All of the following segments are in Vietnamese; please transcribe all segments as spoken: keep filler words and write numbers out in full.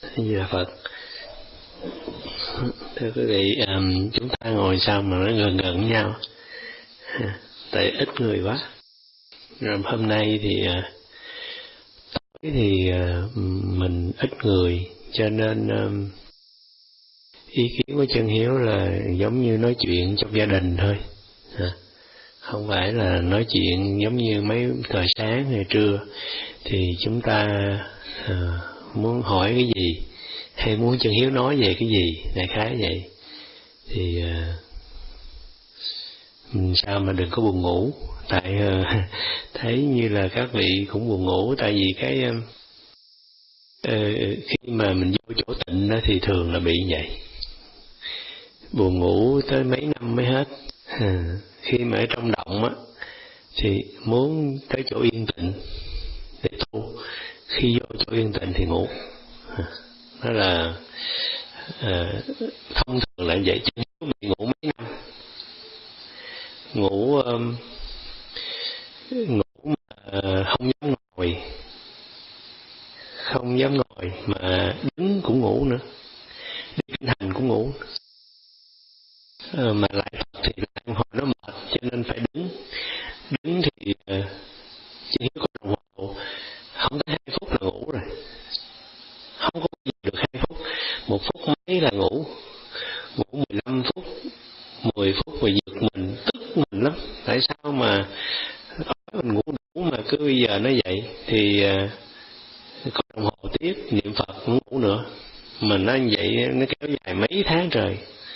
Dạ Phật. Thưa quý vị, um, chúng ta ngồi sao mà nó gần gần nhau, tại ít người quá. Rồi hôm nay thì uh, tối thì uh, mình ít người, cho nên um, ý kiến của Chân Hiếu là giống như nói chuyện trong gia đình thôi, à, không phải là nói chuyện giống như mấy thời sáng hay trưa. Thì chúng ta uh, muốn hỏi cái gì hay muốn Chân Hiếu nói về cái gì, đại khái vậy. Thì uh, sao mà đừng có buồn ngủ, tại uh, thấy như là các vị cũng buồn ngủ. Tại vì cái uh, uh, khi mà mình vô chỗ tịnh đó thì thường là bị vậy, buồn ngủ tới mấy năm mới hết. uh, Khi mà ở trong động á thì muốn tới chỗ yên tịnh để tu, khi vô chỗ yên tịnh thì ngủ. uh, Đó là à, thông thường là vậy. Chứ nếu bị ngủ mấy năm, ngủ um, ngủ mà không dám ngồi, không dám ngồi mà đứng cũng ngủ nữa, đi kinh hành cũng ngủ, à, mà lại thì lại hồi nó mệt cho nên phải đứng. Đứng thì uh, chỉ có đồng hồ không tới hai phút là ngủ rồi, không có gì được hai phút, một phút mấy là ngủ, ngủ mười lăm phút, mười phút mà giật mình, tức mình lắm. Tại sao mà mình ngủ đủ mà cứ bây giờ nó vậy? Thì uh, có đồng hồ tiếp, niệm Phật cũng ngủ nữa, mà nó vậy nó kéo dài mấy tháng trời.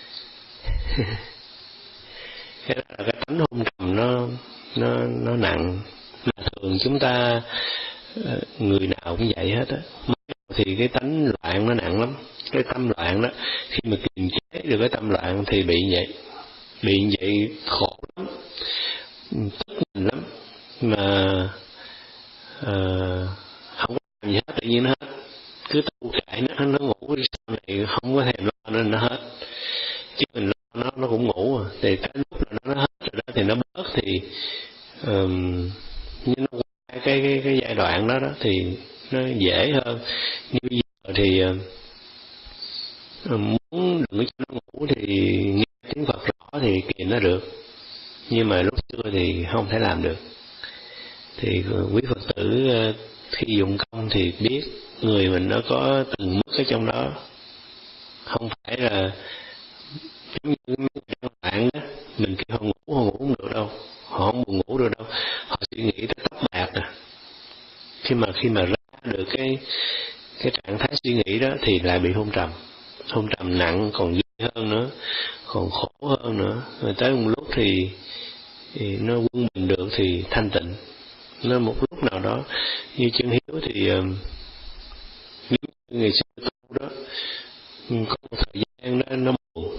Cái đó là cái tánh hôn trầm nó nó nó nặng, mà thường chúng ta người nào cũng vậy hết á. Thì cái tánh loạn nó nặng lắm, cái tâm loạn đó, khi mà kiềm chế được cái tâm loạn thì bị vậy, bị vậy khổ lắm, tức mình lắm, mà uh, không có làm gì hết, tự nhiên nó hết, cứ tu kệ nó, nó ngủ sau này không có thèm lo nên nó hết. Chứ mình lo nó nó cũng ngủ à. Thì cái lúc là nó hết rồi đó thì nó bớt, thì um, như nó qua cái, cái cái giai đoạn đó đó thì nó dễ hơn. Như bây giờ thì uh, muốn đừng cho nó ngủ thì nghe tiếng Phật rõ thì kìm nó được, nhưng mà lúc xưa thì không thể làm được. Thì quý Phật tử uh, khi dụng công thì biết người mình nó có từng mức ở trong đó, không phải là giống như mấy người bạn đó, mình kêu họ ngủ, họ ngủ không được đâu, họ không buồn ngủ được đâu, họ suy nghĩ tới tóc bạc à. Khi mà khi mà ra được cái cái trạng thái suy nghĩ đó thì lại bị hôn trầm, hôn trầm nặng, còn ghê hơn nữa, còn khổ hơn nữa. Rồi tới một lúc thì, thì nó quân bình được thì thanh tịnh. Nó một lúc nào đó như Chân Hiếu thì uh, ngày xưa tu đó, có một thời gian đó, nó buồn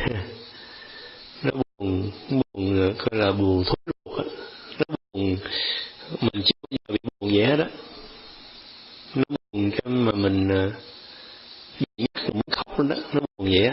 nó buồn buồn gọi là buồn thối ruột á, nó buồn mình chưa bao giờ bị buồn vậy hết á, nó buồn cho mà mình bị nhắc rồi muốn khóc luôn đó, nó buồn vậy á,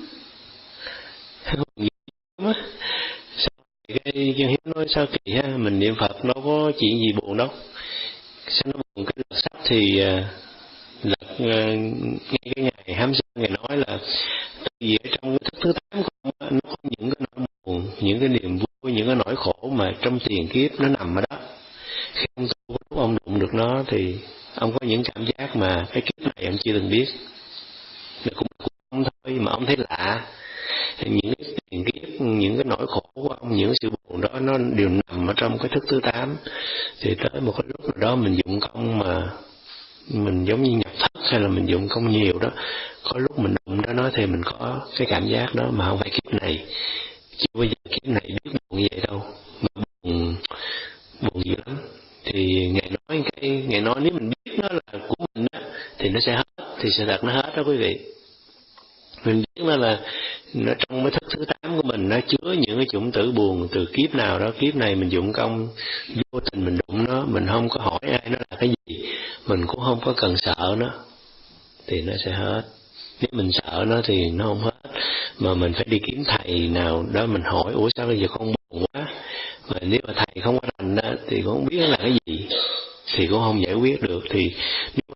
nó buồn vậy á. Sao cái Chân Hiếu nói sao kỳ ha, mình niệm Phật đâu có chuyện gì buồn đâu, sao nó buồn? Cái lật sách thì lật uh, ngay cái ngày hám sinh ngày nói là vì ở trong cái thức thứ tám của ông, nó có những cái nỗi buồn, những cái niềm vui, những cái nỗi khổ mà trong tiền kiếp nó nằm ở đó. Khi ông tu, lúc ông đụng được nó thì ông có những cảm giác mà cái kiếp này ông chưa từng biết. Nó cũng là của ông thôi mà ông thấy lạ. Những cái tiền kiếp, những cái nỗi khổ của ông, những sự buồn đó nó đều nằm ở trong cái thức thứ tám. Thì tới một cái lúc nào đó mình dụng công mà mình giống như nhập thất hay là mình dụng công nhiều đó, có lúc mình đụng đó nó thì mình có cái cảm giác đó, mà không phải kiếp này. Chứ bây giờ kiếp này biết buồn như vậy đâu, mà buồn buồn dữ lắm. Thì Ngài nói cái Ngài nói nếu mình biết nó là của mình đó, thì nó sẽ hết, thì sự thật nó hết đó quý vị. Mình biết nó là nó trong cái thức thứ tám của mình, nó chứa những cái chủng tử buồn từ kiếp nào đó. Kiếp này mình dụng công vô tình mình đụng nó, mình không có hỏi ai nó là cái gì, mình cũng không có cần sợ nó, thì nó sẽ hết. Nếu mình sợ nó thì nó không hết, mà mình phải đi kiếm thầy nào đó mình hỏi, ủa sao bây giờ con buồn quá, mà nếu mà thầy không có rành đó thì cũng không biết là cái gì, thì cũng không giải quyết được. Thì nếu mà để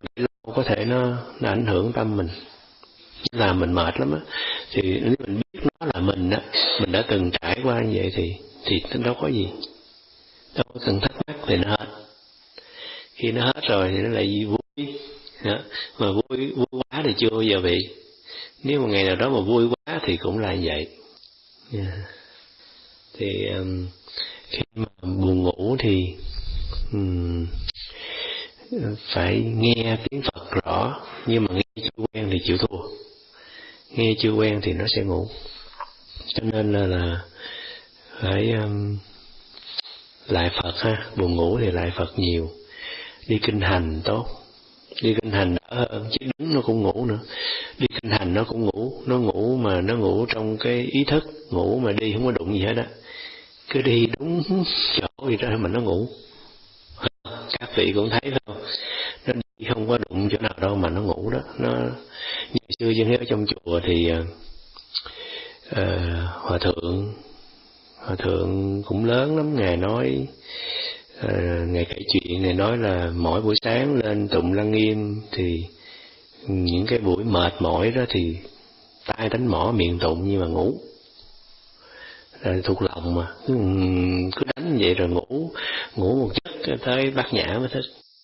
có thể nó, nó ảnh hưởng tâm mình, làm mình mệt lắm á. Thì nếu mình biết nó là mình á, mình đã từng trải qua như vậy thì thì nó đâu có gì, đâu có cần thắc mắc thì nó hết. Khi nó hết rồi thì nó lại vui đó. Mà vui vui quá thì chưa bao giờ bị. Nếu mà ngày nào đó mà vui quá thì cũng là vậy. Yeah. Thì um, khi mà buồn ngủ thì um, phải nghe tiếng Phật rõ, nhưng mà nghe chưa quen thì chịu thua. Nghe chưa quen thì nó sẽ ngủ. Cho nên là, là phải um, lại Phật ha, buồn ngủ thì lại Phật nhiều. Đi kinh hành tốt, đi kinh hành đỡ hơn, chứ đứng nó cũng ngủ nữa. Đi kinh hành nó cũng ngủ, nó ngủ mà nó ngủ trong cái ý thức, ngủ mà đi không có đụng gì hết á. Cứ đi đúng chỗ gì đó mà nó ngủ. Các vị cũng thấy phải không? Nó đi không có đụng chỗ nào đâu mà nó ngủ đó. Nó như xưa Dân Hiếu ở trong chùa thì uh, hòa thượng hòa thượng cũng lớn lắm, ngài nói uh, ngài kể chuyện, ngài nói là mỗi buổi sáng lên tụng Lăng Nghiêm thì những cái buổi mệt mỏi đó thì tay đánh mỏ miệng tụng nhưng mà ngủ. Rồi thuộc lòng mà cứ, cứ đánh vậy rồi ngủ ngủ một giấc tới Bát Nhã mới thích.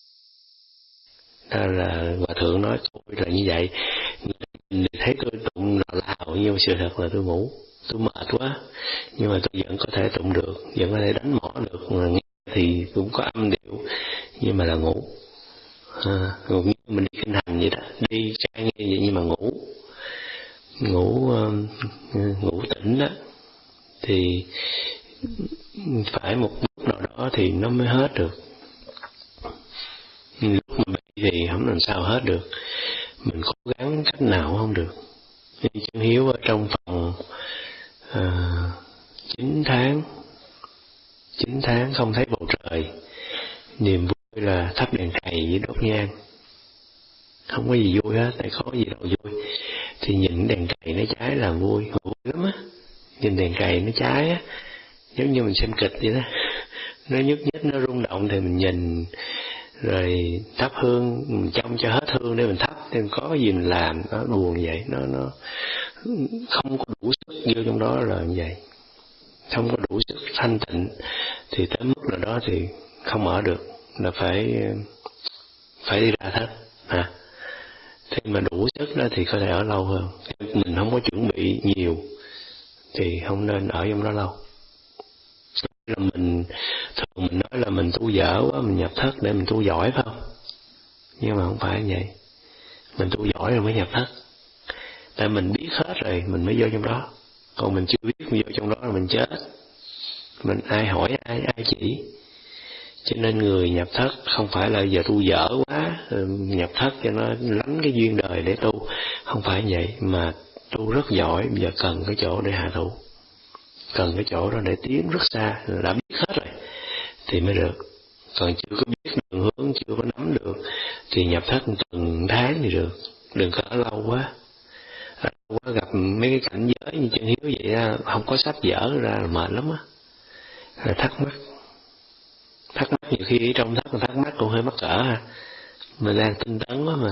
Đó là hòa thượng nói tôi là như vậy, người thấy tôi tụng lào lào nhưng mà sự thật là tôi ngủ, tôi mệt quá nhưng mà tôi vẫn có thể tụng được, vẫn có thể đánh mỏ được, mà nghe thì cũng có âm điệu nhưng mà là ngủ. À, như mình đi kinh hành vậy đó, đi trai nghe vậy nhưng mà ngủ ngủ uh, ngủ tỉnh đó thì phải một lúc nào đó thì nó mới hết được. Lúc mà bị thì không làm sao hết được, mình cố gắng cách nào không được. Như Chân Hiếu ở trong phòng chín tháng chín tháng không thấy bầu trời, niềm vui là thắp đèn cày với đốt nhang, không có gì vui hết, tại có gì đâu vui. Thì nhìn đèn cày nó cháy là vui, vui lắm á. Nhìn đèn cày nó cháy á, giống như mình xem kịch vậy đó, nó nhúc nhích, nó rung động thì mình nhìn, rồi thắp hương, mình trông cho hết hương để mình thắp, thì có cái gì mình làm, nó buồn vậy, nó nó không có đủ sức vô trong đó là như vậy, không có đủ sức thanh tịnh, thì tới mức nào đó thì không ở được, là phải phải đi ra thất à. Thì mà đủ sức đó thì có thể ở lâu hơn. Mình không có chuẩn bị nhiều thì không nên ở trong đó lâu. Là mình thường mình nói là mình tu dở quá, mình nhập thất để mình tu giỏi phải không? Nhưng mà không phải vậy. Mình tu giỏi rồi mới nhập thất. Tại mình biết hết rồi mình mới vô trong đó. Còn mình chưa biết mình vô trong đó rồi mình chết. Mình ai hỏi ai ai chỉ. Cho nên người nhập thất không phải là giờ tu dở quá, nhập thất cho nó lánh cái duyên đời để tu. Không phải vậy, mà tu rất giỏi, giờ cần cái chỗ để hạ thủ. Cần cái chỗ đó để tiến rất xa, đã biết hết rồi thì mới được. Còn chưa có biết đường hướng, chưa có nắm được thì nhập thất từng tháng thì được. Đừng có ở lâu quá. Ở lâu quá gặp mấy cái cảnh giới như Chân Hiếu vậy ra, không có sách vở ra là mệt lắm á. Là thắc mắc. Thắc mắc nhiều khi trong thắc thắc mắc cũng hơi mắc cỡ ha. Mình đang tinh tấn quá mà.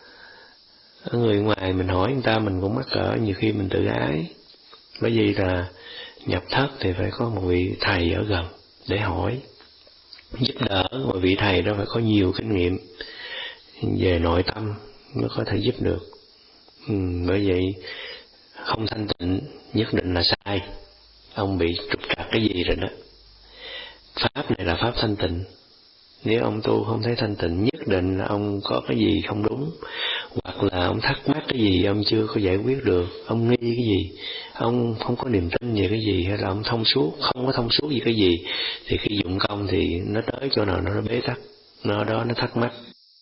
Ở người ngoài mình hỏi người ta mình cũng mắc cỡ, nhiều khi mình tự ái. Bởi vì là nhập thất thì phải có một vị thầy ở gần để hỏi, giúp đỡ. Mà vị thầy đó phải có nhiều kinh nghiệm về nội tâm mới có thể giúp được. Ừ, bởi vậy không thanh tịnh nhất định là sai. Ông bị trục trặc cái gì rồi đó. Pháp này là pháp thanh tịnh. Nếu ông tu không thấy thanh tịnh, nhất định là ông có cái gì không đúng, hoặc là ông thắc mắc cái gì ông chưa có giải quyết được, ông nghi cái gì, ông không có niềm tin về cái gì, hay là ông thông suốt không có thông suốt về cái gì, thì khi dụng công thì nó tới chỗ nào nó bế tắc, nó đó nó thắc mắc.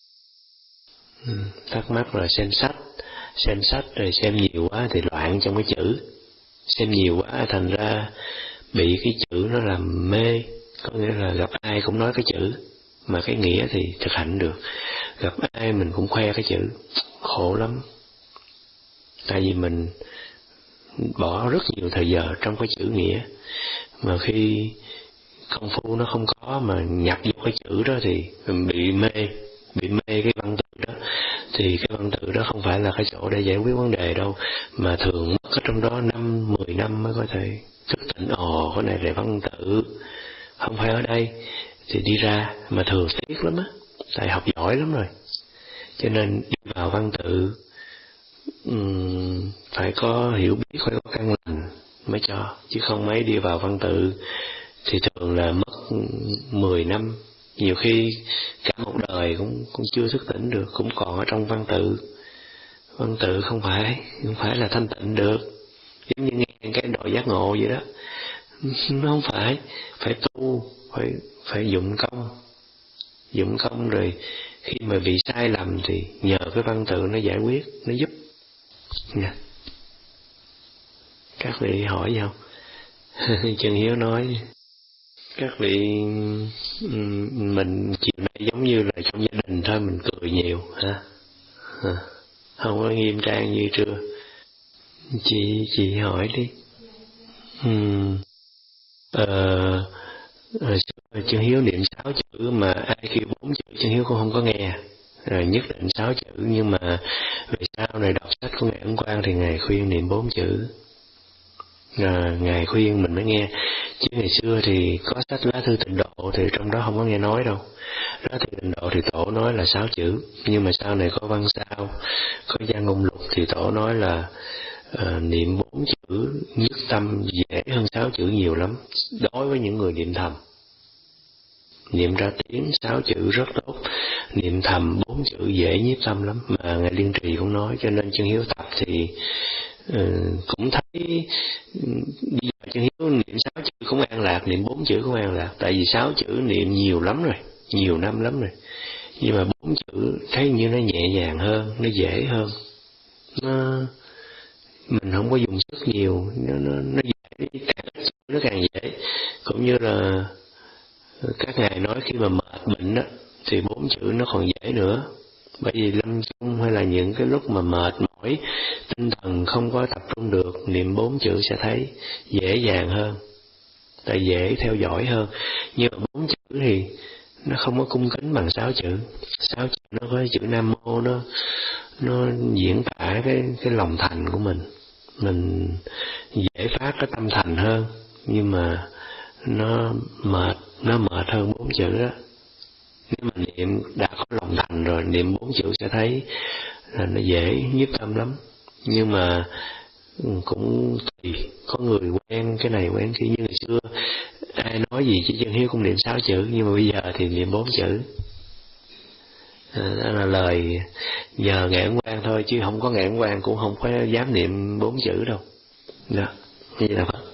Ừ, thắc mắc rồi xem sách, xem sách rồi xem nhiều quá thì loạn trong cái chữ, xem nhiều quá thành ra bị cái chữ nó làm mê. Có nghĩa là gặp ai cũng nói cái chữ, mà cái nghĩa thì thực hành được. Gặp ai mình cũng khoe cái chữ, khổ lắm. Tại vì mình bỏ rất nhiều thời giờ trong cái chữ nghĩa, mà khi công phu nó không có mà nhập vô cái chữ đó thì mình bị mê, bị mê cái văn tự đó, thì cái văn tự đó không phải là cái chỗ để giải quyết vấn đề đâu, mà thường mất ở trong đó năm mười năm mới có thể thức tỉnh. Ồ, cái này là văn tự, không phải ở đây, thì đi ra. Mà thường tiếc lắm á, tại học giỏi lắm rồi, cho nên đi vào văn tự um, phải có hiểu biết, phải có căn lành mới cho, chứ không mấy đi vào văn tự thì thường là mất mười năm, nhiều khi cả một đời cũng cũng chưa thức tỉnh được, cũng còn ở trong văn tự. Văn tự không phải không phải là thanh tịnh được, giống như nghe cái đội giác ngộ vậy đó. Nó không phải, phải tu, phải phải dụng công, dụng công rồi khi mà bị sai lầm thì nhờ cái văn tự nó giải quyết, nó giúp nha. Các vị hỏi gì không? Trần Hiếu nói các vị, mình chiều nay giống như là trong gia đình thôi, mình cười nhiều hả? Không có nghiêm trang như trưa. Chị chị hỏi đi. Uhm, ờ, Trương Hiếu niệm sáu chữ mà ai kêu bốn chữ Trương Hiếu cũng không có nghe, rồi nhất định sáu chữ, nhưng mà về sau này đọc sách của Ngài Ấn Quang thì Ngài khuyên niệm bốn chữ. À, Ngài khuyên mình mới nghe, chứ ngày xưa thì có sách Lá Thư Tịnh Độ thì trong đó không có nghe nói đâu. Lá Thư Tịnh Độ thì Tổ nói là sáu chữ, nhưng mà sau này có văn sao, có Gia Ngôn Lục thì Tổ nói là uh, niệm bốn chữ nhất tâm dễ hơn sáu chữ nhiều lắm. Đối với những người niệm thầm, niệm ra tiếng sáu chữ rất tốt, niệm thầm bốn chữ dễ nhiếp tâm lắm, mà Ngài Liên Trì cũng nói. Cho nên Chân Hiếu tập thì uh, cũng thấy bây giờ Chân Hiếu niệm sáu chữ cũng an lạc, niệm bốn chữ cũng an lạc, tại vì sáu chữ niệm nhiều lắm rồi, nhiều năm lắm rồi, nhưng mà bốn chữ thấy như nó nhẹ nhàng hơn, nó dễ hơn, nó mình không có dùng sức nhiều, nó nó nó dễ, càng nó càng dễ. Cũng như là các ngài nói khi mà mệt bệnh á thì bốn chữ nó còn dễ nữa, bởi vì lâm chung hay là những cái lúc mà mệt mỏi, tinh thần không có tập trung được, niệm bốn chữ sẽ thấy dễ dàng hơn, tại dễ theo dõi hơn. Nhưng mà bốn chữ thì nó không có cung kính bằng sáu chữ. Sáu chữ nó có chữ Nam Mô, nó nó diễn tả cái cái lòng thành của mình, mình dễ phát cái tâm thành hơn, nhưng mà nó mệt, nó mệt hơn bốn chữ đó. Nếu mà niệm đã có lòng thành rồi, niệm bốn chữ sẽ thấy là nó dễ nhiếp tâm lắm. Nhưng mà cũng tùy, có người quen cái này quen kia. Như ngày xưa ai nói gì chứ Chân Hiếu cũng niệm sáu chữ, nhưng mà bây giờ thì niệm bốn chữ. À, đó là lời nhờ Ngài Ấn Quang thôi, chứ không có Ngài Ấn Quang cũng không có dám niệm bốn chữ đâu. Đó, như là Phật.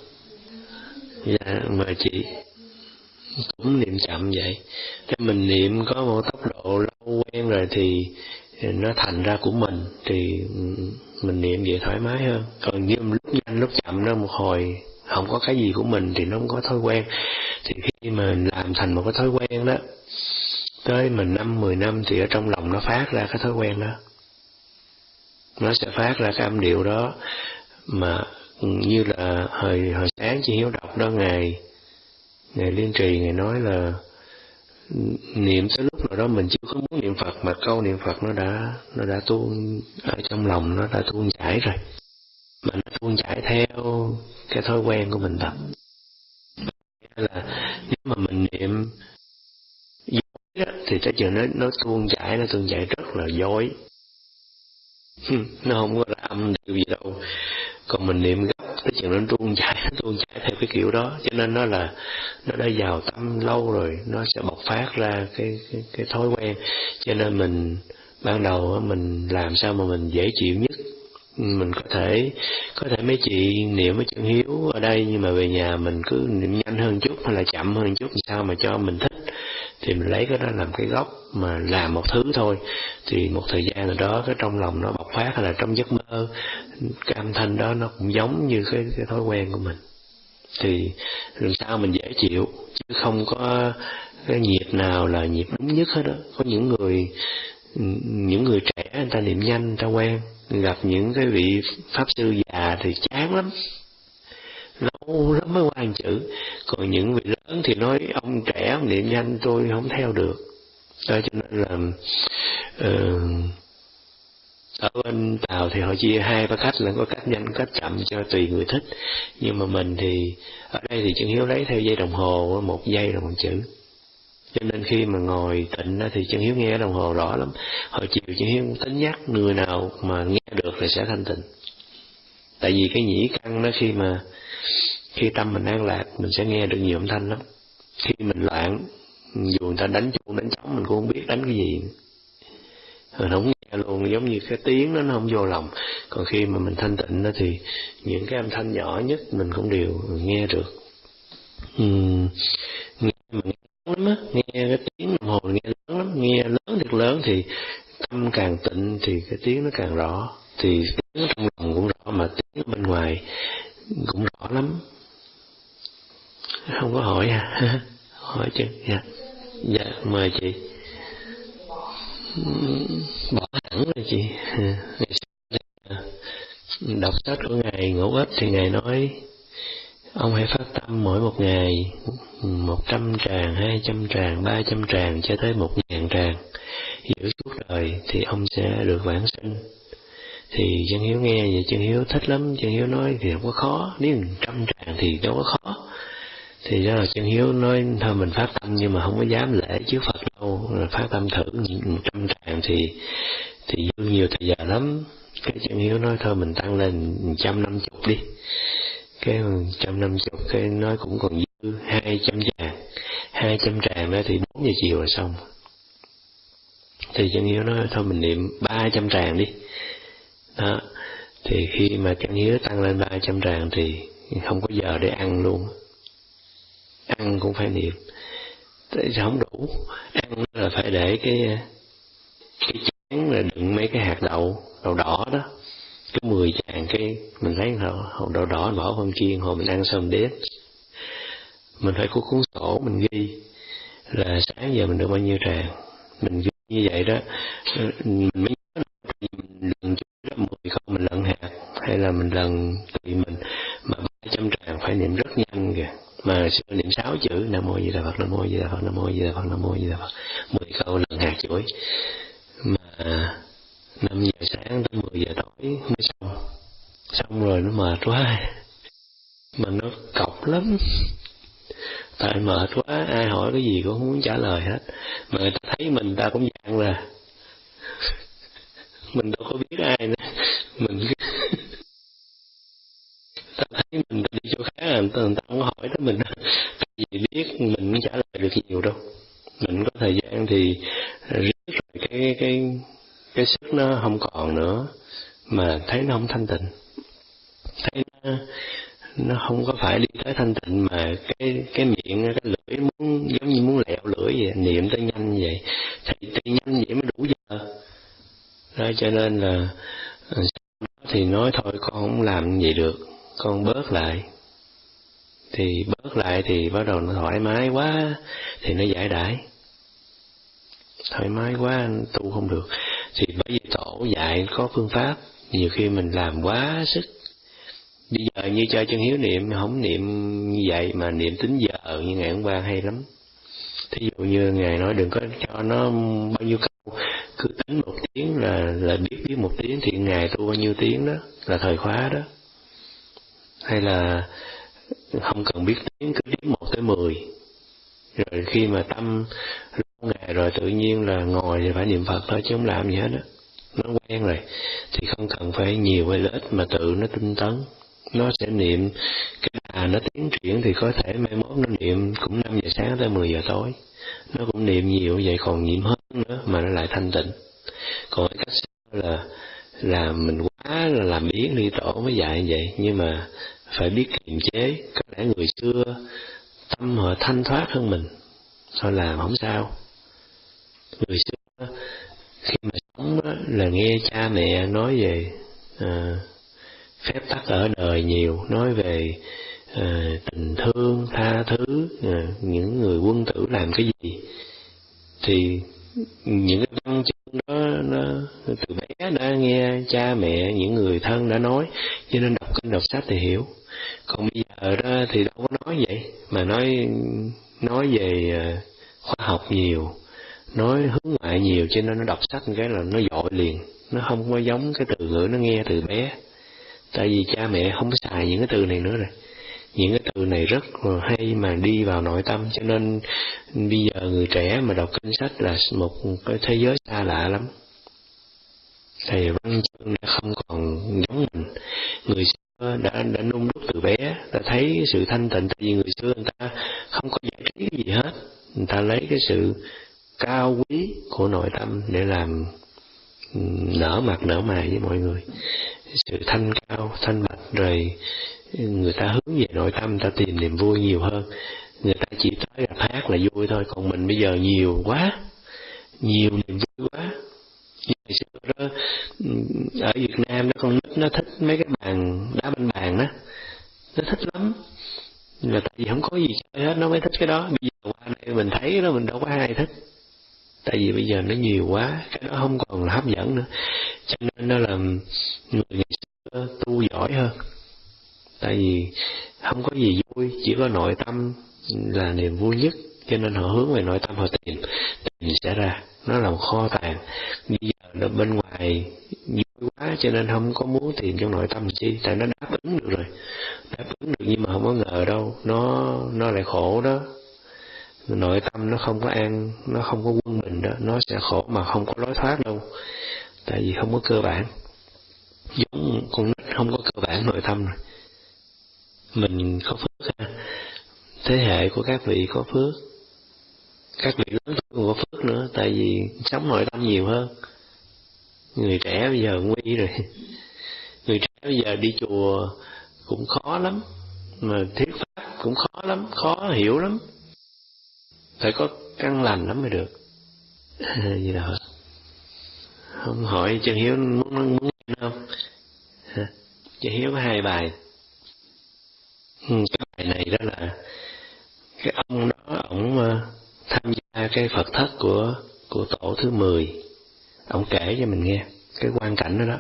Dạ, mà chị cũng niệm chậm vậy. Thế mình niệm có một tốc độ lâu quen rồi thì nó thành ra của mình, thì mình niệm vậy thoải mái hơn. Còn như lúc nhanh lúc chậm đó, một hồi không có cái gì của mình thì nó không có thói quen. Thì khi mà mình làm thành một cái thói quen đó, tới mình năm mười năm thì ở trong lòng nó phát ra cái thói quen đó, nó sẽ phát ra cái âm điệu đó. Mà như là hồi hồi sáng chị Hiếu đọc đó, ngài ngài Liên Trì ngài nói là niệm tới lúc nào đó mình chưa có muốn niệm Phật, mà câu niệm Phật nó đã nó đã tuôn ở trong lòng, nó đã tuôn chảy rồi, mà nó tuôn chảy theo cái thói quen của mình tập. Là nếu mà mình niệm dối đó, thì tới chừng nó nó tuôn chảy, nó tuôn chảy rất là dối, nó không có là âm điệu gì đâu. Còn mình niệm gấp tới chừng nó tuôn chảy, nó tuôn chảy theo cái kiểu đó, cho nên nó là nó đã vào tâm lâu rồi, nó sẽ bộc phát ra cái cái, cái thói quen. Cho nên mình ban đầu mình làm sao mà mình dễ chịu nhất. Mình có thể có thể mấy chị niệm với Chân Hiếu ở đây, nhưng mà về nhà mình cứ niệm nhanh hơn chút hay là chậm hơn chút, sao mà cho mình thích, thì mình lấy cái đó làm cái gốc mà làm một thứ thôi. Thì một thời gian rồi đó, cái trong lòng nó bộc phát, hay là trong giấc mơ, cái âm thanh đó nó cũng giống như cái, cái thói quen của mình. Thì làm sao mình dễ chịu, chứ không có cái nhịp nào là nhịp đúng nhất hết đó. Có những người những người trẻ người ta niệm nhanh, người ta quen. Gặp những cái vị pháp sư già thì chán lắm, lâu lắm mới qua một chữ. Còn những vị lớn thì nói ông trẻ ông niệm nhanh tôi không theo được. Đó, cho nên là uh, Ở bên Tàu thì họ chia hai ba cách, là có cách nhanh, cách chậm cho tùy người thích. Nhưng mà mình thì ở đây thì chân hiếu lấy theo giây đồng hồ, một giây là một chữ. Cho nên khi mà ngồi tịnh thì chân hiếu nghe đồng hồ rõ lắm. Hồi chiều chân hiếu tính nhắc người nào mà nghe được thì sẽ thanh tịnh. Tại vì cái nhĩ căn đó, khi mà khi tâm mình an lạc, mình sẽ nghe được nhiều âm thanh lắm. Khi mình loạn, dù người ta đánh chuông đánh trống mình cũng không biết đánh cái gì, mình không nghe luôn, giống như cái tiếng đó nó không vô lòng. Còn khi mà mình thanh tịnh đó thì những cái âm thanh nhỏ nhất mình cũng đều nghe được. Uhm, nghe mà nghe lớn lắm á, nghe cái tiếng đồng hồ nghe lớn lắm, nghe lớn thiệt lớn thì tâm càng tịnh thì cái tiếng nó càng rõ, thì tiếng trong lòng cũng rõ mà tiếng bên ngoài cũng rõ lắm. Không có hỏi à? Hỏi chứ? Dạ, dạ mời chị. Bỏ hẳn rồi chị. Đọc sách của Ngài Ngũ Ích thì Ngài nói ông hãy phát tâm mỗi một ngày một trăm tràng, hai trăm tràng, ba trăm tràng cho tới một ngàn tràng, giữ suốt đời thì ông sẽ được vãng sinh. Thì chân hiếu nghe vậy chân hiếu thích lắm. Chân hiếu nói thì không có khó, nếu một trăm tràng thì đâu có khó. Thì đó là chân hiếu nói thôi mình phát tâm, nhưng mà không có dám lễ trước Phật đâu, phát tâm thử một trăm tràng thì thì dư nhiều thời giờ lắm. Cái chân hiếu nói thôi mình tăng lên một trăm năm chục đi. Cái một trăm năm chục cái nói cũng còn dư hai trăm tràng, hai trăm tràng đó thì bốn giờ chiều là xong. Thì chân hiếu nói thôi mình niệm ba trăm tràng đi. Đó, thì khi mà chân hiếu tăng lên ba trăm tràng thì không có giờ để ăn luôn. Ăn cũng phải niệm, tại sao không đủ. Ăn là phải để cái cái chén là đựng mấy cái hạt đậu đậu đỏ đó, cái mười tràng, cái mình lấy hạt đậu đỏ bỏ con chiên, hồi mình ăn xong đếm. Mình phải có cuốn sổ mình ghi là sáng giờ mình được bao nhiêu tràng, mình ghi như vậy đó. Mình mới nhớ mình lần đó mười câu mình lần hạt, hay là mình lần tùy mình. Mà ba trăm tràng phải niệm rất nhanh kìa. Mà xưa niệm sáu chữ Nam Mô Di Đà Phật, Nam Mô Di Đà Phật, Nam Mô Di Đà Phật, Nam Mô Di Đà Phật, mười câu lần hạt chuỗi. Mà năm giờ sáng tới mười giờ tối mới xong. Xong rồi nó mệt quá, mà nó cọc lắm. Tại mệt quá, ai hỏi cái gì cũng không muốn trả lời hết. Mà người ta thấy mình ta cũng dạng là mình đâu có biết ai nữa. Mình ta thấy mình đi chỗ khác là người ta, người ta không có hỏi tới mình. Tại vì biết mình không trả lời được nhiều đâu. Mình có thời gian thì riết rồi cái cái cái sức nó không còn nữa, mà thấy nó không thanh tịnh, thấy nó nó không có phải đi tới thanh tịnh, mà cái cái miệng cái lưỡi muốn giống như muốn lẹo lưỡi vậy, niệm tới nhanh vậy thì tới nhanh vậy mới đủ giờ. Đó, cho nên là thì nói thôi con không làm vậy được, con bớt lại. Thì bớt lại thì bắt đầu nó thoải mái quá thì nó giải đãi. Thoải mái quá tu không được. Thì bởi vì tổ dạy có phương pháp, nhiều khi mình làm quá sức. Bây giờ như cho chân hiếu niệm, không niệm như vậy mà niệm tính giờ như ngày hôm qua hay lắm. Thí dụ như Ngài nói đừng có cho nó bao nhiêu câu, cứ tính một tiếng là là biết biết một tiếng, thì Ngài tu bao nhiêu tiếng đó là thời khóa đó. Hay là không cần biết tiếng, cứ đếm một tới mười. Rồi khi mà tâm lâu ngày rồi tự nhiên là ngồi thì phải niệm Phật thôi chứ không làm gì hết á. Nó quen rồi thì không cần phải nhiều hay là ít, mà tự nó tinh tấn. Nó sẽ niệm, cái đà nó tiến triển thì có thể mai mốt nó niệm cũng năm giờ sáng tới mười giờ tối. Nó cũng niệm nhiều vậy, còn niệm hơn nữa mà nó lại thanh tịnh. Còn cái cách là là mình quá là làm biến đi, tổ mới dạy vậy. Nhưng mà phải biết kiềm chế. Có lẽ người xưa tâm họ thanh thoát hơn mình, họ làm không sao. Người xưa khi mà sống đó, là nghe cha mẹ nói về à, phép tắc ở đời nhiều, nói về à, tình thương, tha thứ, à, những người quân tử làm cái gì. Thì những cái văn chương đó nó từ bé đã nghe cha mẹ, những người thân đã nói, cho nên đọc kinh đọc sách thì hiểu. Còn bây giờ đó thì đâu có nói vậy, mà nói nói về khoa học nhiều, nói hướng ngoại nhiều, cho nên nó đọc sách cái là nó dội liền, nó không có giống cái từ ngữ nó nghe từ bé. Tại vì cha mẹ không có xài những cái từ này nữa rồi. Những cái từ này rất là hay mà đi vào nội tâm, cho nên bây giờ người trẻ mà đọc kinh sách là một cái thế giới xa lạ lắm. Thầy Văn Chương đã không còn giống mình. Người xưa đã đã nung đúc từ bé, đã thấy sự thanh tịnh. Tại vì người xưa người ta không có giải trí cái gì hết, người ta lấy cái sự cao quý của nội tâm để làm nở mặt nở mày với mọi người. Sự thanh cao, thanh bạch, rồi người ta hướng về nội tâm, người ta tìm niềm vui nhiều hơn. Người ta chỉ tới gặp hát là vui thôi, còn mình bây giờ nhiều quá, nhiều niềm vui quá. Ngày xưa đó, ở Việt Nam đó, con nít nó thích mấy cái bàn đá banh bàn đó, nó thích lắm. Là tại vì không có gì chơi hết nó mới thích cái đó. Bây giờ qua đây mình thấy đó, mình đâu có ai thích. Tại vì bây giờ nó nhiều quá, cái đó không còn là hấp dẫn nữa. Cho nên nó là người ngày xưa tu giỏi hơn. Tại vì không có gì vui, chỉ có nội tâm là niềm vui nhất. Cho nên họ hướng về nội tâm, họ tìm, tìm sẽ ra. Nó là một kho tàng. Bây giờ là bên ngoài vui quá, cho nên không có muốn tìm trong nội tâm chi. Tại nó đáp ứng được rồi, đáp ứng được, nhưng mà không có ngờ đâu, nó nó lại khổ đó. Nội tâm nó không có an, nó không có quân bình đó, nó sẽ khổ mà không có lối thoát đâu. Tại vì không có cơ bản. Giống con nít không có cơ bản nội tâm rồi. Mình có phước ha. Thế hệ của các vị có phước, các vị lớn tuổi có phước nữa. Tại vì sống nội tâm nhiều hơn. Người trẻ bây giờ nguy rồi. Người trẻ bây giờ đi chùa cũng khó lắm, mà thuyết pháp cũng khó lắm, khó hiểu lắm. Phải có căn lành lắm mới được. Gì đâu. Không hỏi Trần Hiếu muốn muốn nghe không? Trần Hiếu có hai bài. Cái bài này đó là cái ông đó, ông tham gia cái Phật thất của của tổ thứ mười. Ông kể cho mình nghe cái quan cảnh đó đó.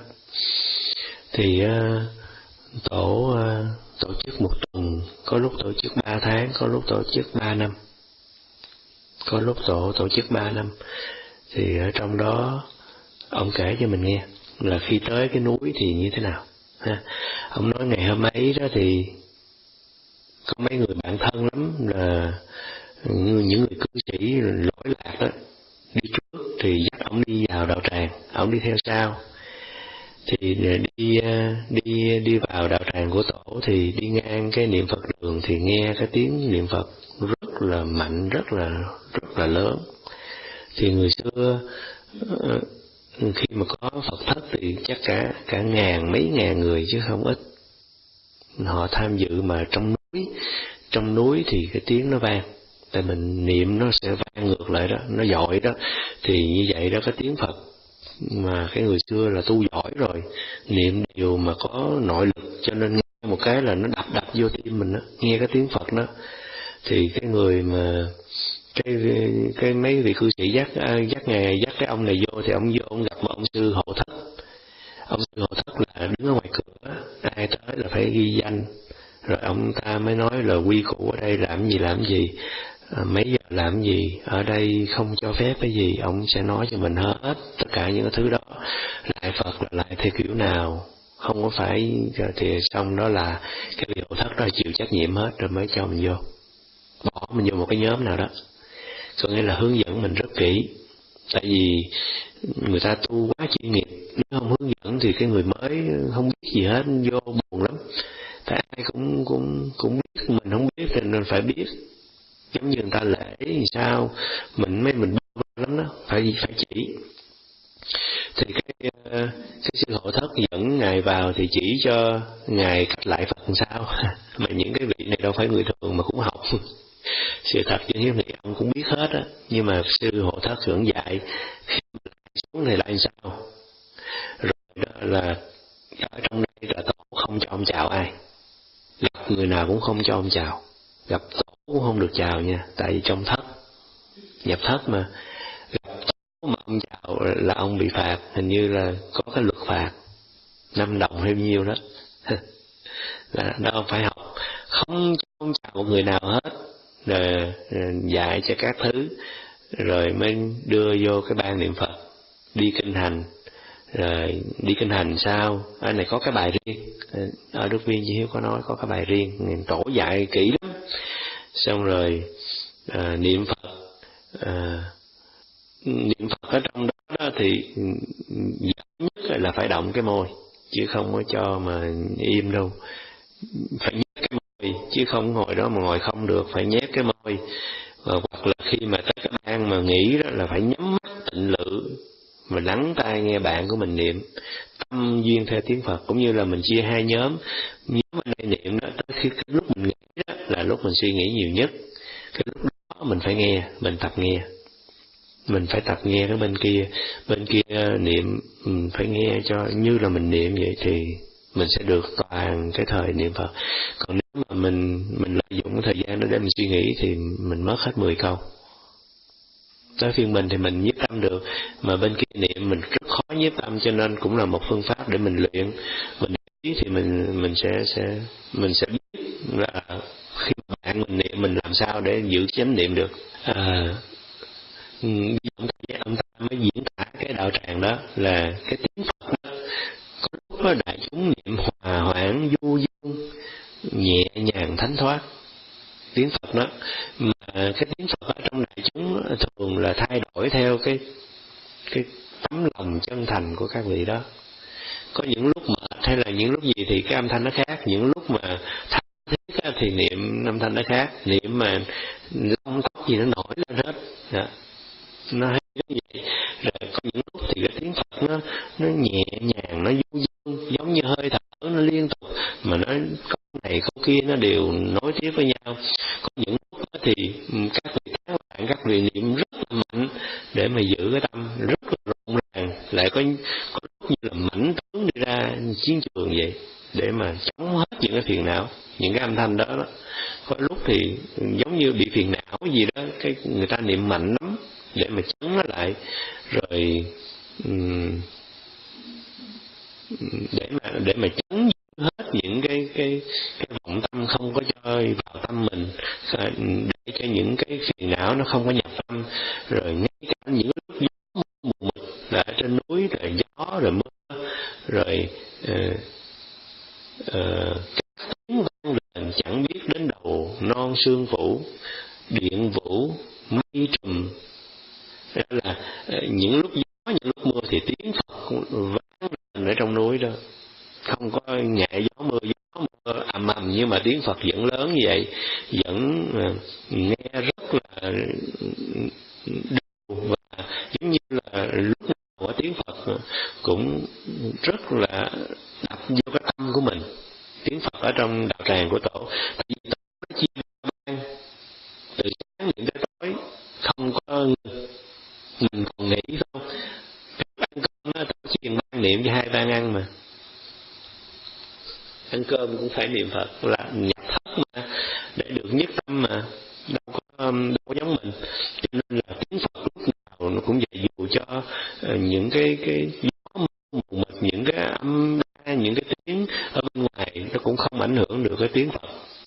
Thì uh, tổ uh, tổ chức một tuần, có lúc tổ chức ba tháng, có lúc tổ chức ba năm. Có lúc tổ tổ chức ba năm. Thì ở trong đó ông kể cho mình nghe là khi tới cái núi thì như thế nào ha. Ông nói ngày hôm ấy đó thì có mấy người bạn thân lắm, là những người cư sĩ lỗi lạc đó, đi trước thì dắt ông đi vào đạo tràng, ông đi theo sau. Thì đi đi đi vào đạo tràng của tổ thì đi ngang cái niệm Phật đường thì nghe cái tiếng niệm Phật rất là mạnh, rất là rất là lớn. Thì người xưa khi mà có Phật thất thì chắc cả cả ngàn mấy ngàn người chứ không ít. Họ tham dự mà trong núi, trong núi thì cái tiếng nó vang. Tại mình niệm nó sẽ vang ngược lại đó, nó dội đó. Thì như vậy đó, cái tiếng Phật mà cái người xưa là tu giỏi rồi, niệm điều mà có nội lực, cho nên nghe một cái là nó đập đập vô tim mình đó, nghe cái tiếng Phật đó. Thì cái người mà cái cái mấy vị cư sĩ dắt dắt ngày dắt cái ông này vô, thì ông vô ông gặp một ông sư hộ thất. Ông sư hộ thất là đứng ở ngoài cửa, ai tới là phải ghi danh, rồi ông ta mới nói là quy củ ở đây làm gì làm gì, à, mấy giờ làm gì, ở đây không cho phép cái gì, ông sẽ nói cho mình hết tất cả những cái thứ đó. Lại Phật là lại theo kiểu nào, không có phải thì xong đó là cái vị hộ thất đó chịu trách nhiệm hết, rồi mới cho mình vô, bỏ mình vô một cái nhóm nào đó. Có nghĩa là hướng dẫn mình rất kỹ. Tại vì người ta tu quá chuyên nghiệp, nếu không hướng dẫn thì cái người mới không biết gì hết, vô buồn lắm. Tại ai cũng cũng cũng biết, mình không biết thì nên phải biết. Giống như người ta lễ thì sao, mình mấy mình biết lắm đó, phải phải chỉ. Thì cái cái sư hộ thất dẫn ngài vào thì chỉ cho ngài cách lại Phật làm sao. Mà những cái vị này đâu phải người thường mà cũng học. Sự thật cho hiếu nghĩ ông cũng biết hết á, nhưng mà sư hộ thất vẫn dạy khi xuống thì lại sao. Rồi đó là ở trong đây là tổ không cho ông chào ai, gặp người nào cũng không cho ông chào, gặp tổ cũng không được chào nha. Tại vì trong thất, nhập thất mà gặp tổ mà ông chào là ông bị phạt, hình như là có cái luật phạt năm đồng hay nhiêu đó. Là đó ông phải học, không cho ông chào một người nào hết. Rồi dạy cho các thứ rồi mới đưa vô cái ban niệm Phật, đi kinh hành. Rồi đi kinh hành sao? Ở này có cái bài riêng, ở Đức Viên Chị Hiếu có nói có cái bài riêng, tổ dạy kỹ lắm. Xong rồi à, niệm Phật, à, niệm Phật ở trong đó, đó thì dễ nhất là phải động cái môi, chứ không có cho mà im đâu. Phải nhét cái môi, chứ không ngồi đó mà ngồi không được, phải nhét cái môi. Và hoặc là khi mà tới cái ban mà nghỉ đó là phải nhắm mắt tịnh lự, mà lắng tai nghe bạn của mình niệm, tâm duyên theo tiếng Phật. Cũng như là mình chia hai nhóm, nhóm bên đây niệm đó, tới khi cái lúc mình nghĩ đó là lúc mình suy nghĩ nhiều nhất. Cái lúc đó mình phải nghe, mình tập nghe, mình phải tập nghe cái bên kia. Bên kia niệm mình phải nghe cho như là mình niệm vậy, thì mình sẽ được toàn cái thời niệm Phật. Còn nếu mà mình mình lợi dụng cái thời gian đó để mình suy nghĩ thì mình mất hết mười câu. Tới phiên mình thì mình nhiếp tâm được, mà bên kia niệm mình rất khó nhiếp tâm, cho nên cũng là một phương pháp để mình luyện. Mình biết thì mình mình sẽ sẽ mình sẽ biết là khi mà bạn mình niệm mình làm sao để giữ chánh niệm được. À, ông ta, ông ta mới diễn tả cái đạo tràng đó là cái tiếng Phật đó, có lúc đó đại chúng niệm hòa hoãn du dương, nhẹ nhàng thánh thoát. Tiếng Phật đó, mà cái tiếng Phật ở trong đại chúng thường là thay đổi theo cái cái tấm lòng chân thành của các vị đó. Có những lúc mệt hay là những lúc gì thì cái âm thanh nó khác, những lúc mà tha thiết thì niệm âm thanh nó khác, niệm mà lông tóc gì nó nổi lên hết. Đó. Nó hay như vậy. Rồi có những lúc thì cái tiếng Phật nó nó nhẹ nhàng, nó du dương, giống như hơi thở nó liên tục, mà nó câu này câu kia nó đều nối tiếp với nhau. Có những lúc thì các vị tán bạn, các vị niệm rất là mạnh để mà giữ cái tâm rất là rộn ràng, lại có có lúc như là mãnh tướng đi ra chiến trường vậy, để mà chống hết những cái phiền não, những cái âm thanh đó, đó. Có lúc thì giống như bị phiền não gì đó, cái người ta niệm mạnh lắm để mà chống nó lại, rồi um, để mà để mà chống hết những cái cái cái vọng tâm không có cho vào tâm mình, để cho những cái phiền não nó không có nhập tâm. Rồi ngay cả những lúc gió mù mịt là ở trên núi, rồi gió rồi mưa, rồi uh, uh, các tiếng vang lên chẳng biết đến đầu non sương phủ, điện vũ mây trùm. Đó là những lúc gió, những lúc mưa thì tiếng Phật vang lên ở trong núi đó, không có ngại gió mưa, gió mưa ầm ầm nhưng mà tiếng Phật vẫn lớn như vậy, vẫn nghe rất là đều, và giống như là lúc nào ở tiếng Phật cũng rất là đập vô cái tâm của mình. Tiếng Phật ở trong đạo tràng của tổ, tại vì tổ nó chia ban từ sáng đến tới tối, không có mình còn nghĩ không. Ăn cơm nó tổ chiền ban niệm cho hai ban ăn mà. Ăn cơm cũng phải niệm Phật, là nhập thất mà, để được nhất tâm mà, đâu có, đâu có giống mình. Cho nên là tiếng Phật lúc nào nó cũng dạy dụ cho uh, những cái cái gió mù mịt, những cái âm đa, những cái tiếng ở bên ngoài nó cũng không ảnh hưởng được cái tiếng Phật.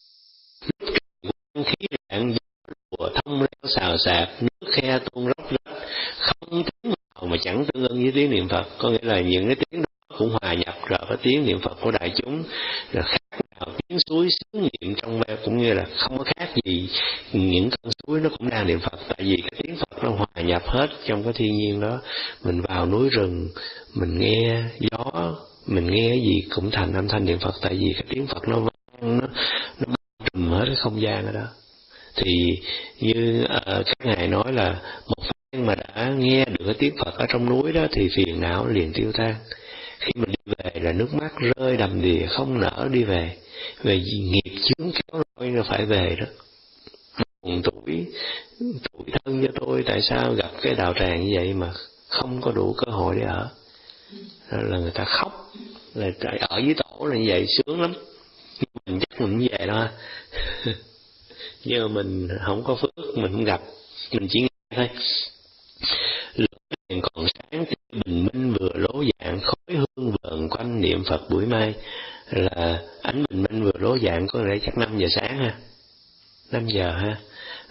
Lúc khí đạn gió thông leo xào xạc, nước khe tuôn róc rách, không tiếng nào mà chẳng tương ưng với tiếng niệm Phật. Có nghĩa là những cái tiếng đó cũng hòa nhập vào cái tiếng niệm Phật của đại chúng, là khác nào tiếng suối xứ niệm trong veo, cũng như là không có khác gì những con suối nó cũng đang niệm Phật. Tại vì cái tiếng Phật nó hòa nhập hết trong cái thiên nhiên đó. Mình vào núi rừng, mình nghe gió, mình nghe cái gì cũng thành âm thanh niệm Phật, tại vì cái tiếng Phật nó vang, nó nó bao trùm hết cái không gian ở đó. Thì như uh, các ngài nói là một phen mà đã nghe được cái tiếng Phật ở trong núi đó thì phiền não liền tiêu tan. Khi mình đi về là nước mắt rơi đầm đìa, không nỡ đi về, về nghiệp chướng kéo lôi nó phải về đó. Buồn tuổi tuổi thân cho tôi, tại sao gặp cái đạo tràng như vậy mà không có đủ cơ hội để ở. Đó là người ta khóc, là ở với tổ là như vậy sướng lắm. Mình chắc mình như vậy đó. Nhưng mà mình không có phước, mình không gặp, mình chỉ nghe thôi. Lửa đèn còn sáng thì bình minh vừa lố dạng, khói hương vờn quanh niệm Phật buổi mai. Là ánh bình minh vừa lố dạng, có lẽ chắc năm giờ sáng ha, năm giờ ha.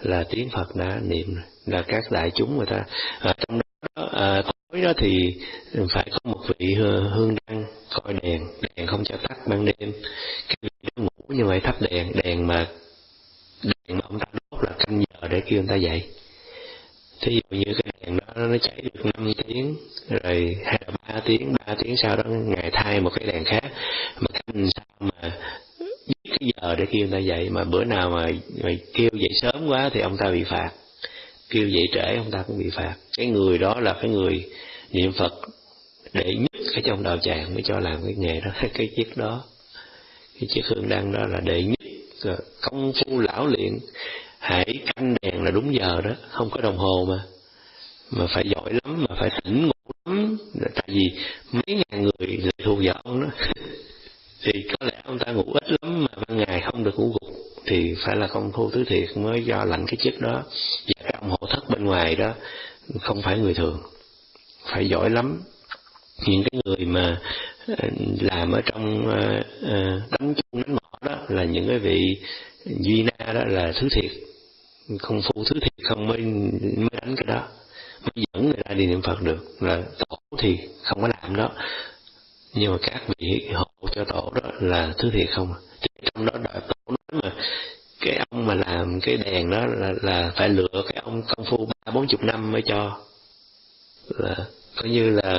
là tiếng Phật đã niệm, là các đại chúng người ta ở trong đó. À, tối đó thì phải có một vị hương đăng coi đèn, đèn không cho tắt ban đêm. Cái vị đó ngủ như vậy thắp đèn, đèn mà đèn mà ông ta đốt là canh giờ để kêu người ta dậy. Thí dụ như cái đèn đó nó cháy được năm tiếng, rồi hay là ba tiếng, ba tiếng sau đó ngày thay một cái đèn khác, mà canh sao mà biết cái giờ để kêu người ta dậy, mà bữa nào mà, mà kêu dậy sớm quá thì ông ta bị phạt, kêu dậy trễ ông ta cũng bị phạt. Cái người đó là cái người niệm Phật đệ nhất ở trong đạo tràng mới cho làm cái nghề đó, cái chiếc đó, cái chiếc hương đăng đó là đệ nhất, công phu lão luyện. Hãy canh đèn là đúng giờ đó, không có đồng hồ mà mà phải giỏi lắm, mà phải tỉnh ngủ lắm, tại vì mấy ngàn người lệ thuộc vào ông đó thì có lẽ ông ta ngủ ít lắm, mà ban ngày không được ngủ gục, thì phải là công phu tứ thiệt mới do lạnh cái chức đó. Và cái ông hộ thất bên ngoài đó không phải người thường, phải giỏi lắm. Những cái người mà làm ở trong đánh chung đánh mỏ đó là những cái vị duy na, đó là thứ thiệt, công phu thứ thiệt không mới mới đánh cái đó, mới dẫn người ta đi niệm Phật được. Là tổ thì không có làm đó, nhưng mà các vị hộ cho tổ đó là thứ thiệt không. Thì trong đó đợi tổ nói mà cái ông mà làm cái đèn đó là, là phải lựa cái ông công phu ba bốn chục năm mới cho, là coi như là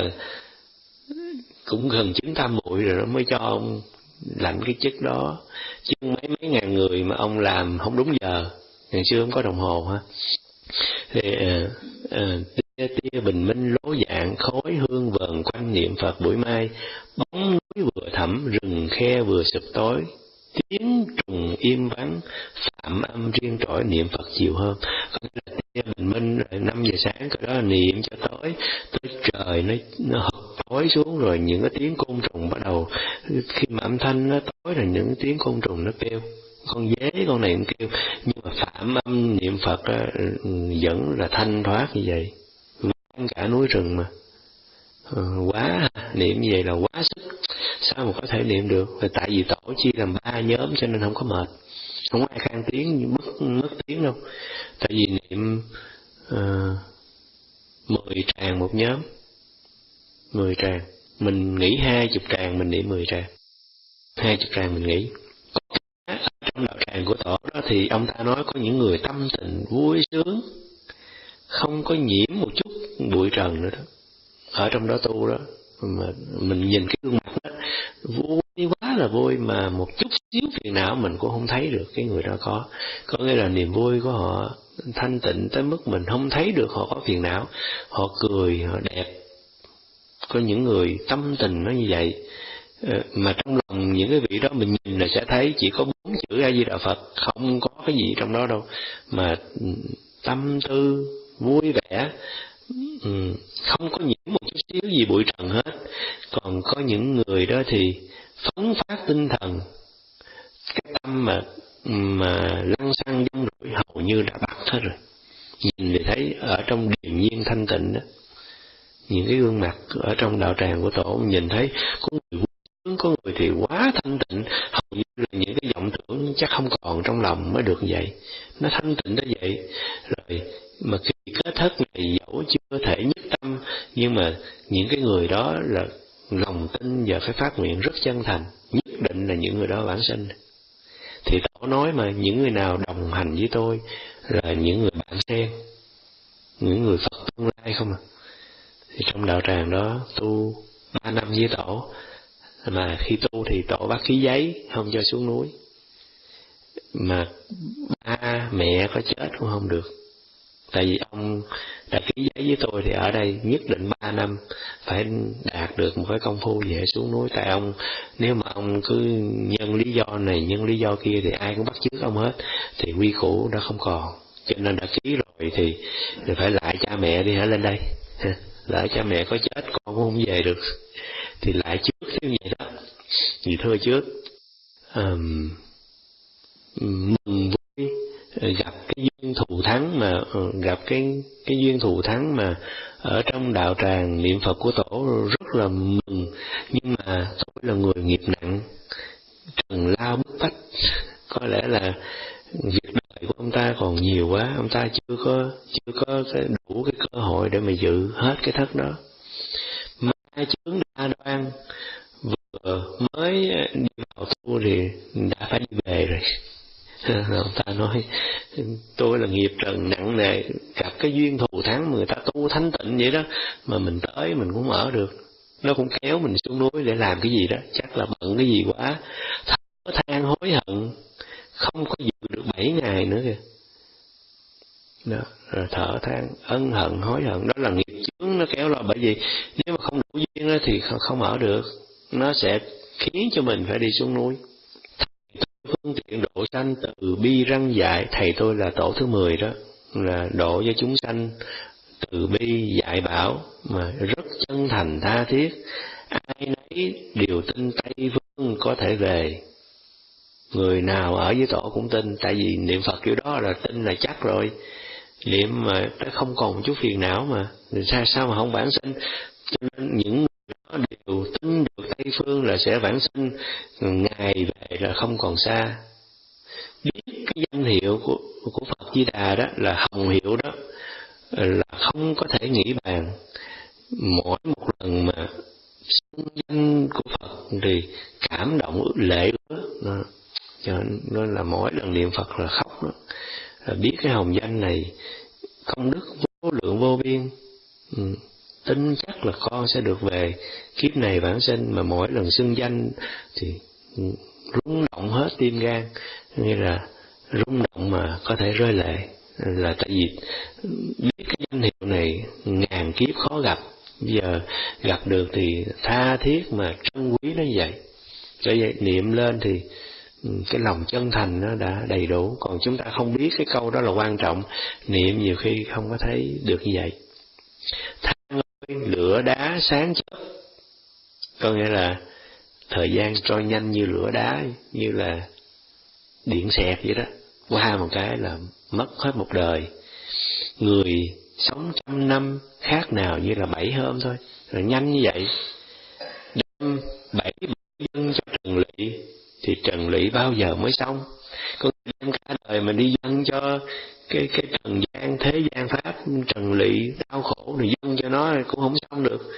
cũng gần chín tam muội rồi nó mới cho ông lãnh cái chức đó. Chứ mấy mấy ngàn người mà ông làm không đúng giờ, ngày xưa không có đồng hồ ha. Thì à, à, tia tia bình minh lố dạng, khói hương vờn quanh niệm Phật buổi mai, bóng núi vừa thẳm, rừng khe vừa sụp tối, tiếng trùng im vắng, phạm âm riêng trỗi niệm Phật chiều hôm. Có nghĩa là tia bình minh rồi năm giờ sáng cái đó là niệm cho tối, tới trời nó nó hụt tối xuống rồi những cái tiếng côn trùng bắt đầu, khi mà âm thanh nó tối là những tiếng côn trùng nó kêu, con dế con này cũng kêu, nhưng mà phạm âm niệm Phật á, vẫn là thanh thoát như vậy, vang cả núi rừng mà. Ừ, quá niệm như vậy là quá sức, sao mà có thể niệm được? Là tại vì tổ chia làm ba nhóm cho nên không có mệt, không ai khang tiếng mất mất tiếng đâu. Tại vì niệm uh, mười tràng một nhóm, mười tràng mình nghỉ hai chục tràng, mình niệm mười tràng, hai chục tràng mình nghỉ. Trong đạo tràng của tổ đó thì ông ta nói có những người tâm tình vui sướng, không có nhiễm một chút bụi trần nữa đó, ở trong đó tu đó, mà mình nhìn cái gương mặt đó vui quá là vui, mà một chút xíu phiền não mình cũng không thấy được cái người đó có. Có nghĩa là niềm vui của họ thanh tịnh tới mức mình không thấy được họ có phiền não, họ cười, họ đẹp. Có những người tâm tình nó như vậy, mà trong lòng những cái vị đó mình nhìn là sẽ thấy chỉ có bốn chữ A Di Đà Phật, không có cái gì trong đó đâu, mà tâm tư vui vẻ, không có nhiễm một chút xíu gì bụi trần hết. Còn có những người đó thì phóng phát tinh thần, cái tâm mà mà lăng xăng dông rủi hầu như đã bắt hết rồi. Nhìn thì thấy ở trong điềm nhiên thanh tịnh đó, những cái gương mặt ở trong đạo tràng của tổ nhìn thấy có người vui sướng, có người thì quá thanh tịnh, hầu như là những cái vọng tưởng chắc không còn trong lòng mới được vậy, nó thanh tịnh tới vậy. Rồi mà khi kết thất này dẫu chưa thể nhất tâm, nhưng mà những cái người đó là lòng tin và phải phát nguyện rất chân thành, nhất định là những người đó vãng sinh. Thì tổ nói mà những người nào đồng hành với tôi là những người bạn sen, những người Phật tương lai không à. Thì trong đạo tràng đó tu ba năm với tổ, mà khi tu thì tổ bắt ký giấy không cho xuống núi, mà ba mẹ có chết cũng không được. Tại vì ông đã ký giấy với tôi thì ở đây nhất định ba năm phải đạt được một cái công phu về xuống núi. Tại ông nếu mà ông cứ nhân lý do này nhân lý do kia thì ai cũng bắt chước ông hết, thì quy củ đã không còn. Cho nên đã ký rồi thì, thì phải lại cha mẹ đi hả lên đây. Lại cha mẹ có chết con cũng không về được, thì lại trước như vậy đó. Vì thưa trước um, mừng vui gặp cái duyên thù thắng, mà gặp cái cái duyên thù thắng mà ở trong đạo tràng niệm Phật của tổ rất là mừng. Nhưng mà tôi là người nghiệp nặng, trần lao bức bách, có lẽ là việc đời của ông ta còn nhiều quá, chưa có chưa có cái đủ cái cơ hội để mà dự hết cái thất đó. Ma chướng đa đoan vừa mới đi vào tu thì đã phải đi về rồi. Ông ta nói tôi là nghiệp trần nặng nề, gặp cái duyên thù thắng mà người ta tu thanh tịnh vậy đó, mà mình tới mình cũng ở được, nó cũng kéo mình xuống núi để làm cái gì đó, chắc là bận cái gì quá, thở than hối hận, không có dự được bảy ngày nữa kìa. Đó, rồi thở than ân hận hối hận, đó là nghiệp chướng nó kéo lo. Bởi vì nếu mà không đủ duyên đó thì không, không ở được, nó sẽ khiến cho mình phải đi xuống núi. Phương tiện độ sanh từ bi răng dạy, thầy tôi là tổ thứ mười đó, là độ cho chúng sanh từ bi dạy bảo mà rất chân thành tha thiết, ai nấy đều tin Tây Phương có thể về. Người nào ở với tổ cũng tin, tại vì niệm Phật kiểu đó là tin là chắc rồi, niệm mà không còn một chút phiền não mà, sao sao mà không vãng sinh. Cho nên những người đó đều tin được Tây Phương là sẽ vãng sinh, ngày về là không còn xa. Biết cái danh hiệu của, của Phật Di Đà đó là hồng hiệu đó, là không có thể nghĩ bàn. Mỗi một lần mà xưng danh của Phật thì cảm động lệ ứa, cho nên là mỗi lần niệm Phật là khóc đó. Là biết cái hồng danh này công đức vô lượng vô biên, ừ, tin chắc là con sẽ được về kiếp này vãng sinh. Mà mỗi lần xưng danh thì rung động hết tim gan, nghĩa là rung động mà có thể rơi lệ, là tại vì biết cái danh hiệu này ngàn kiếp khó gặp, bây giờ gặp được thì tha thiết mà trân quý nó vậy. Cho vậy niệm lên thì cái lòng chân thành nó đã đầy đủ. Còn chúng ta không biết cái câu đó là quan trọng, niệm nhiều khi không có thấy được như vậy. Than ơi lửa đá sáng chớp, có nghĩa là thời gian trôi nhanh như lửa đá, như là điện xẹt vậy đó, qua một cái là mất hết một đời. Người sống trăm năm khác nào như là bảy hôm thôi, rồi nhanh như vậy. Đem bảy dân cho Trần Lỵ thì Trần Lỵ bao giờ mới xong? Con đem cả đời mà đi dâng cho cái cái trần gian thế gian pháp, Trần Lỵ đau khổ thì dâng cho nó cũng không xong được.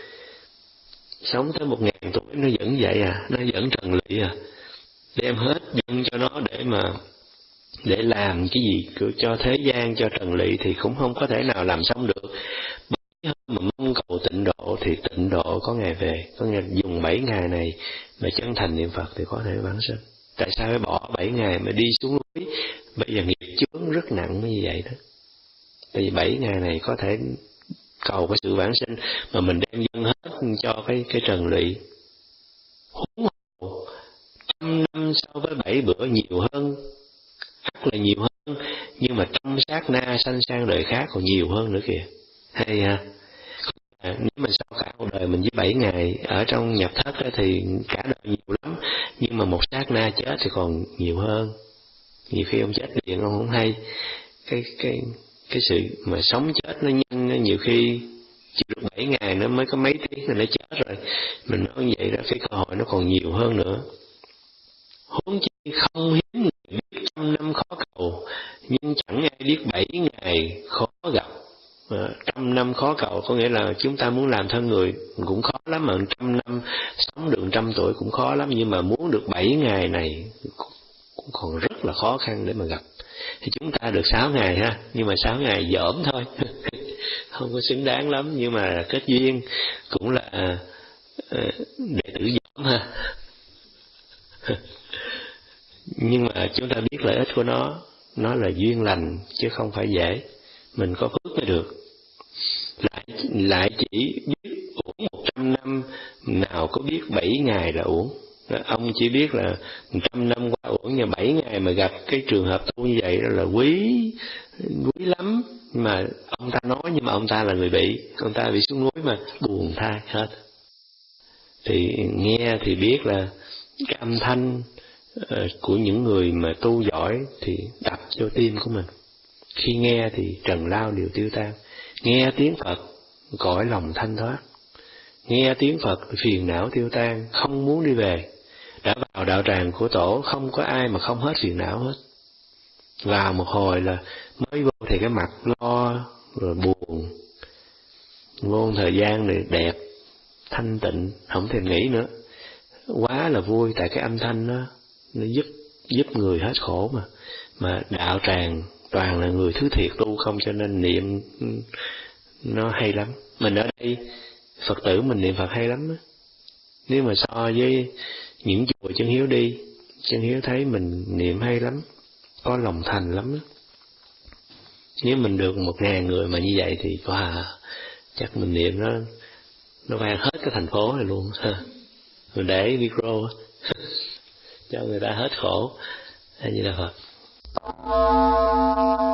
Sống tới một ngàn tuổi nó vẫn vậy à, nó vẫn Trần Lỵ à, đem hết dâng cho nó để mà để làm cái gì cho thế gian, cho Trần Lỵ thì cũng không có thể nào làm xong được. Bảy mà mong cầu tịnh độ thì tịnh độ có ngày về, có nghĩa dùng bảy ngày này mà chân thành niệm Phật thì có thể vãng sinh. Tại sao phải bỏ bảy ngày mà đi xuống núi? Bây giờ nghiệp chướng rất nặng như vậy đó. Tại vì bảy ngày này có thể cầu cái sự vãng sinh mà mình đem dâng hết cho cái cái Trần Lỵ. Huống hồ trăm năm so với bảy bữa nhiều hơn, hẳn là nhiều hơn, nhưng mà trong sát na sanh sang đời khác còn nhiều hơn nữa kìa. Hay ha. À, nếu mà sau cả một đời mình với bảy ngày ở trong nhập thất thì cả đời nhiều lắm, nhưng mà một sát na chết thì còn nhiều hơn. Nhiều khi ông chết liền ông không hay. Cái cái cái sự mà sống chết nó nhanh, nó nhiều khi chỉ được bảy ngày nó mới có mấy tiếng rồi nó chết rồi. Mình nói như vậy đó, cái cơ hội nó còn nhiều hơn nữa. Huống chi không hiếm người biết trăm năm khó cầu, nhưng chẳng ai biết bảy ngày khó gặp. À, trăm năm khó cầu có nghĩa là chúng ta muốn làm thân người cũng khó lắm, mà trăm năm sống được trăm tuổi cũng khó lắm, nhưng mà muốn được bảy ngày này cũng còn rất là khó khăn để mà gặp. Thì chúng ta được sáu ngày ha, nhưng mà sáu ngày dởm thôi, không có xứng đáng lắm, nhưng mà kết duyên cũng là uh, đệ tử dởm ha. Nhưng mà chúng ta biết lợi ích của nó, nó là duyên lành chứ không phải dễ, mình có phước mới được. Lại lại chỉ biết uổng một trăm năm, nào có biết bảy ngày là uổng. Ông chỉ biết là một trăm năm qua uổng, nhưng bảy ngày mà gặp cái trường hợp tu như vậy đó là quý quý lắm. Mà ông ta nói, nhưng mà ông ta là người bị, ông ta bị xuống núi mà buồn tha hết. Thì nghe thì biết là cái âm thanh của những người mà tu giỏi thì đập vô tim của mình. Khi nghe thì trần lao đều tiêu tan. Nghe tiếng Phật cõi lòng thanh thoát. Nghe tiếng Phật phiền não tiêu tan, không muốn đi về. Đã vào đạo tràng của tổ không có ai mà không hết phiền não hết. Vào một hồi là mới vô thì cái mặt lo rồi buồn, vô thời gian này đẹp thanh tịnh, không thèm nghĩ nữa, quá là vui. Tại cái âm thanh nó nó giúp giúp người hết khổ mà. Mà đạo tràng toàn là người thứ thiệt tu không, cho nên niệm nó hay lắm. Mình ở đây Phật tử mình niệm Phật hay lắm á. Nếu mà so với những chùa Chân Hiếu đi, Chân Hiếu thấy mình niệm hay lắm, có lòng thành lắm á. Nếu mình được một ngàn người mà như vậy thì wow, chắc mình niệm nó nó vang hết cái thành phố này luôn ha. Mình để micro cho người ta hết khổ. Hay như là Phật.